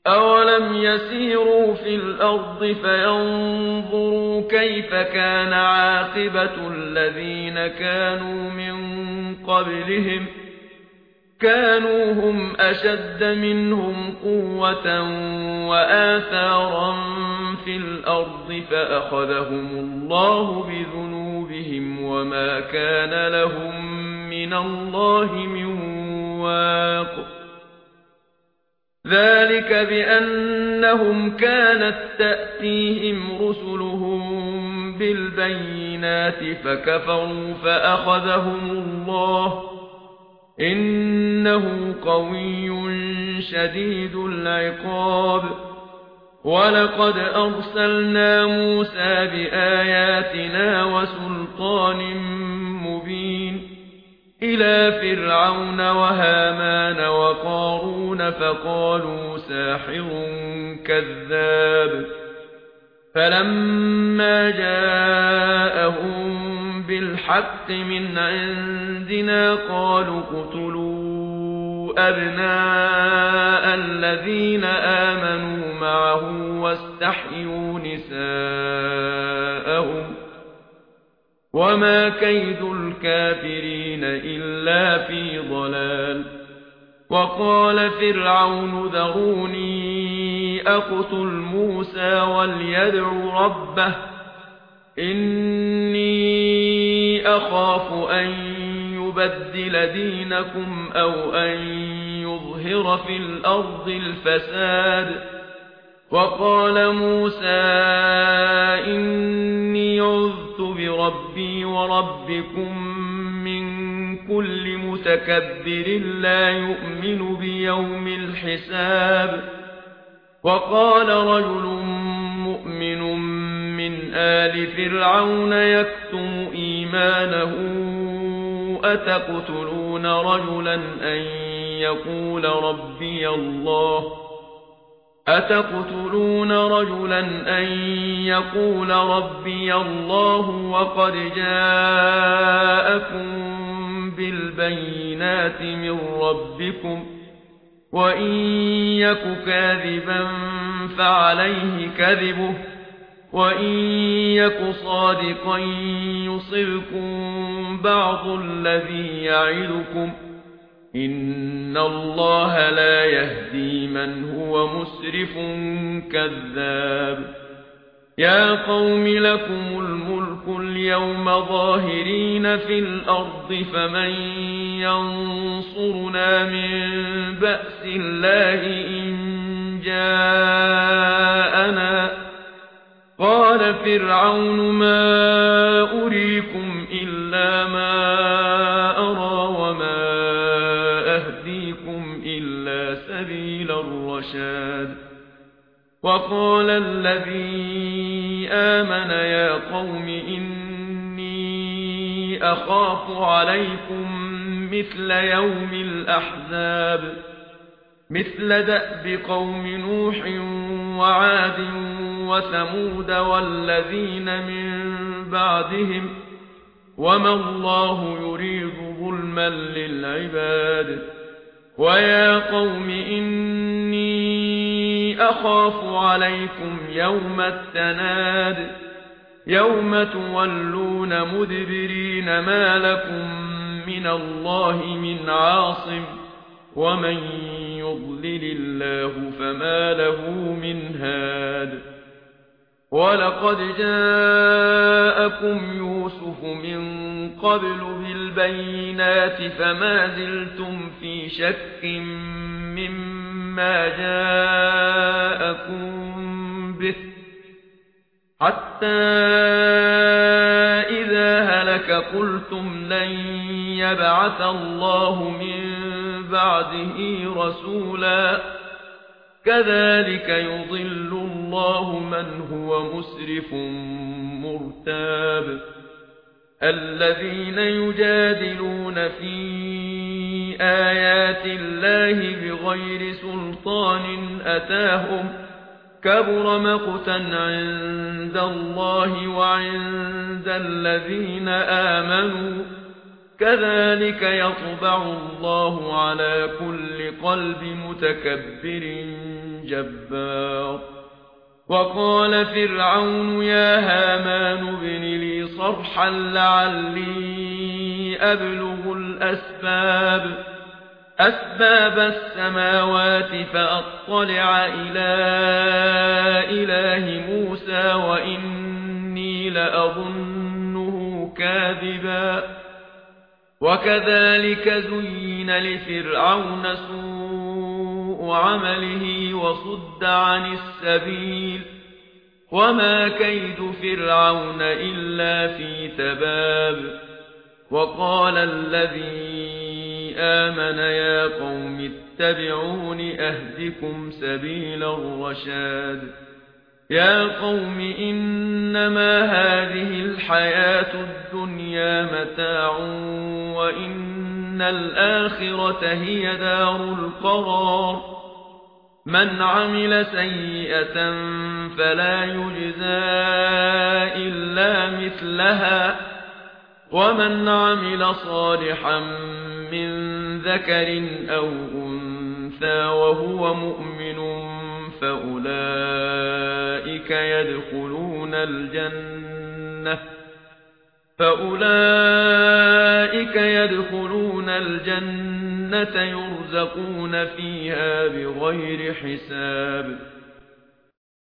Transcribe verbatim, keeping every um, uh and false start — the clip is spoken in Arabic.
أَوَلَمْ يَسِيرُوا فِي الْأَرْضِ فَيَنظُرُوا كَيْفَ كَانَ عَاقِبَةُ الَّذِينَ كَانُوا مِن قَبْلِهِمْ كَانُوا هُمْ أَشَدَّ مِنْهُمْ قُوَّةً وَآثَارًا فِي الْأَرْضِ فَأَخَذَهُمُ اللَّهُ بِذُنُوبِهِمْ وَمَا كَانَ لَهُم مِّنَ اللَّهِ مِن وَاقٍ ذَلِكَ بِأَنَّهُمْ كَانَتْ تَأْتِيهِمْ رُسُلُهُم بِالْبَيِّنَاتِ فَكَفَرُوا فَأَخَذَهُمُ اللَّهُ إِنَّهُ قَوِيٌّ شَدِيدُ الْعِقَابِ وَلَقَدْ أَرْسَلْنَا مُوسَى بِآيَاتِنَا وَسُلْطَانٍ مُبِينٍ إِلَى فِرْعَوْنَ وَهَامَانَ وَقَارُونَ فَقَالُوا سَاحِرٌ كَذَّابٌ فَلَمَّا جَاءَهُم بِالْحَقِّ مِنْ عِندِنَا قَالُوا اقْتُلُوا أَبْنَاءَ الَّذِينَ آمَنُوا مَعَهُ وَاسْتَحْيُوا نِسَاءَهُمْ وَمَا كَيْدُ الْكَافِرِينَ إِلَّا فِي ضَلَالٍ وَقَالَ فِرْعَوْنُ ذَرُونِي أَقْتُلْ مُوسَى وَلْيَدْعُ رَبَّهُ إِنِّي أَخَافُ أَن يُبَدِّلَ دِينَكُمْ أَوْ أَن يُظْهِرَ فِي الْأَرْضِ الْفَسَادَ وَقَالَ مُوسَى إِنِّي عُذْتُ بِرَبِّي وَرَبِّكُمْ مِنْ كُلِّ مُتَكَبِّرٍ لَا يُؤْمِنُ بِيَوْمِ الْحِسَابِ وَقَالَ رَجُلٌ مُؤْمِنٌ مِنْ آلِ فِرْعَوْنَ يَكْتُمُ إِيمَانَهُ أَتَقْتُلُونَ رَجُلًا أَن يَقُولَ رَبِّيَ اللَّهُ أَتَقْتُلُونَ رَجُلًا أَن يَقُولَ رَبِّيَ اللَّهُ وَقَدْ جَاءَكُم بِالْبَيِّنَاتِ مِن رَّبِّكُمْ وَإِن يَكُ كَاذِبًا فَعَلَيْهِ كَذِبُهُ وَإِن يَكُ صَادِقًا يُصِبْكُم بَعْضُ الَّذِي يَعِدُكُمْ إِنَّ اللَّهَ لا يهدي من هو مسرف كذاب يا قوم لكم الملك اليوم ظاهرين في الأرض فمن ينصرنا من بأس الله إن جاءنا قال فرعون ما أريكم إلا ما أرى وما أهديكم إلا سبيل الرشاد وقال الذي آمن يا قوم إني أخاف عليكم مثل يوم الأحزاب مثل دأب قوم نوح وعاد وثمود والذين من بعدهم وما الله يريد ظلما للعباد ويا قوم إني أخاف عليكم يوم التناد يوم تولون مدبرين ما لكم من الله من عاصم ومن يضلل الله فما له من هاد ولقد جاءكم يوسف من قبل بالبينات فما زلتم في شك مما جاءكم به حتى إذا هلك قلتم لن يبعث الله من بعده رسولا كذلك يضل الله من هو مسرف مرتاب الذين يجادلون في آيات الله بغير سلطان أتاهم كبر مقتا عند الله وعند الذين آمنوا كذلك يطبع الله على كل قلب متكبر جبار. وقال فرعون يا هامان ابن لي صرحا لعلي أبلغ الأسباب أسباب السماوات فأطلع إلى إله موسى وإني لأظنه كاذبا. وكذلك زين لفرعون سوء عمله وصد عن السبيل وما كيد فرعون إلا في تباب. وقال الذي آمن يا قوم اتبعون أهدكم سبيل الرشاد. يا قوم إنما هذه الحياة الدنيا متاع وإن الآخرة هي دار القرار. من عمل سيئة فلا يجزى إلا مثلها ومن عمل صالحا من ذكر أو أنثى وهو مؤمن فأولئك يدخلون الجنة فأولئك يدخلون الجنة يرزقون فيها بغير حساب.